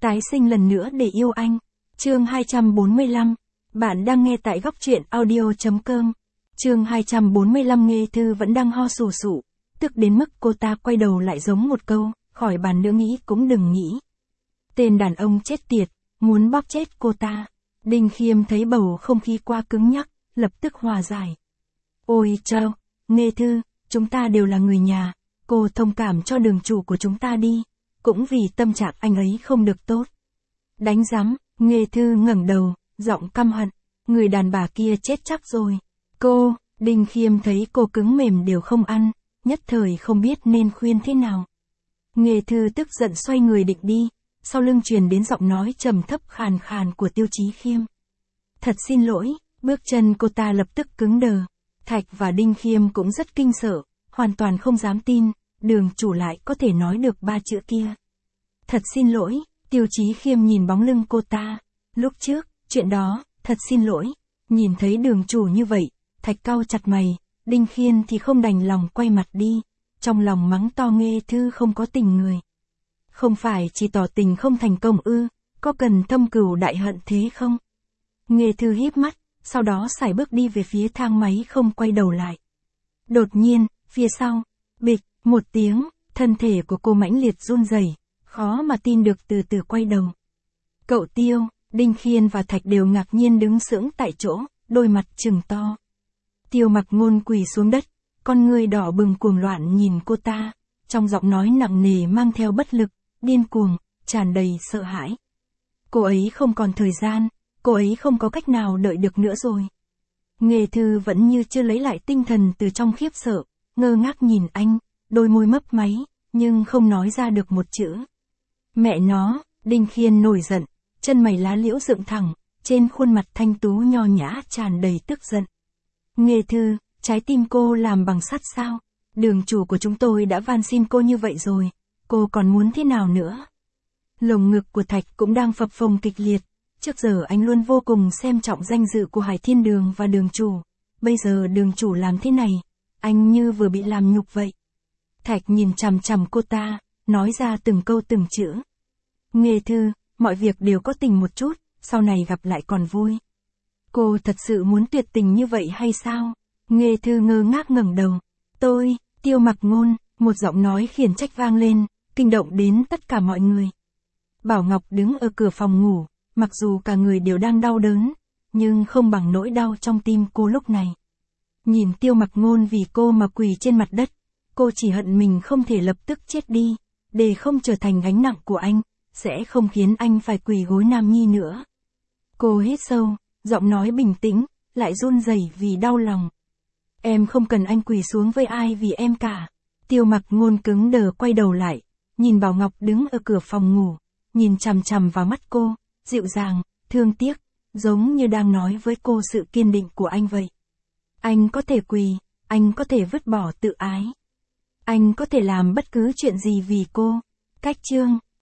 tái sinh lần nữa để yêu anh. Chương 245. Bạn đang nghe tại góc truyện audio.com. Chương 245. Nghê Thư vẫn đang ho sù sụ, tức đến mức cô ta quay đầu lại giống một câu, khỏi bàn nữa nghĩ cũng đừng nghĩ. Tên đàn ông chết tiệt, muốn bóp chết cô ta. Đinh Khiêm thấy bầu không khí quá cứng nhắc, lập tức hòa giải. Ôi chao, Nghê Thư, chúng ta đều là người nhà, cô thông cảm cho đường chủ của chúng ta đi, cũng vì tâm trạng anh ấy không được tốt. Đánh rắm, Nghê Thư ngẩng đầu, giọng căm hận, người đàn bà kia chết chắc rồi. Cô, Đinh Khiêm thấy cô cứng mềm đều không ăn, nhất thời không biết nên khuyên thế nào. Nghê Thư tức giận xoay người định đi, sau lưng truyền đến giọng nói trầm thấp khàn khàn của Tiêu Chí Khiêm. Thật xin lỗi, bước chân cô ta lập tức cứng đờ. Thạch và Đinh Khiêm cũng rất kinh sợ, hoàn toàn không dám tin, đường chủ lại có thể nói được ba chữ kia. Thật xin lỗi, Tiêu Chí Khiêm nhìn bóng lưng cô ta. Lúc trước, chuyện đó, thật xin lỗi. Nhìn thấy đường chủ như vậy, Thạch cau chặt mày, Đinh Khiêm thì không đành lòng quay mặt đi, trong lòng mắng to Nghê Thư không có tình người. Không phải chỉ tỏ tình không thành công ư, có cần thâm cừu đại hận thế không? Nghê Thư híp mắt, sau đó sải bước đi về phía thang máy không quay đầu lại. Đột nhiên, phía sau, bịch, một tiếng, thân thể của cô mãnh liệt run rẩy, khó mà tin được từ từ quay đầu. Cậu Tiêu, Đinh Khiêm và Thạch đều ngạc nhiên đứng sững tại chỗ, đôi mặt trừng to. Tiêu Mặc Ngôn quỳ xuống đất, con ngươi đỏ bừng cuồng loạn nhìn cô ta, trong giọng nói nặng nề mang theo bất lực, điên cuồng, tràn đầy sợ hãi. Cô ấy không còn thời gian, cô ấy không có cách nào đợi được nữa rồi. Nghê Thư vẫn như chưa lấy lại tinh thần từ trong khiếp sợ, ngơ ngác nhìn anh, đôi môi mấp máy, nhưng không nói ra được một chữ. Mẹ nó, Đinh Khiêm nổi giận, chân mày lá liễu dựng thẳng, trên khuôn mặt thanh tú nho nhã tràn đầy tức giận. Nghê Thư, trái tim cô làm bằng sắt sao? Đường chủ của chúng tôi đã van xin cô như vậy rồi, cô còn muốn thế nào nữa? Lồng ngực của Thạch cũng đang phập phồng kịch liệt, trước giờ anh luôn vô cùng xem trọng danh dự của Hải Thiên Đường và đường chủ, bây giờ đường chủ làm thế này, anh như vừa bị làm nhục vậy. Thạch nhìn chằm chằm cô ta, nói ra từng câu từng chữ. Nghê Thư, mọi việc đều có tình một chút, sau này gặp lại còn vui. Cô thật sự muốn tuyệt tình như vậy hay sao? Nghê Thư ngơ ngác ngẩng đầu. Tôi, Tiêu Mặc Ngôn, một giọng nói khiển trách vang lên, kinh động đến tất cả mọi người. Bảo Ngọc đứng ở cửa phòng ngủ, mặc dù cả người đều đang đau đớn, nhưng không bằng nỗi đau trong tim cô lúc này. Nhìn Tiêu Mặc Ngôn vì cô mà quỳ trên mặt đất, cô chỉ hận mình không thể lập tức chết đi, để không trở thành gánh nặng của anh, sẽ không khiến anh phải quỳ gối nam nhi nữa. Cô hít sâu, giọng nói bình tĩnh, lại run rẩy vì đau lòng. Em không cần anh quỳ xuống với ai vì em cả. Tiêu Mặc Ngôn cứng đờ quay đầu lại, nhìn Bảo Ngọc đứng ở cửa phòng ngủ, nhìn chằm chằm vào mắt cô, dịu dàng, thương tiếc, giống như đang nói với cô sự kiên định của anh vậy. Anh có thể quỳ, anh có thể vứt bỏ tự ái. Anh có thể làm bất cứ chuyện gì vì cô. Cách chương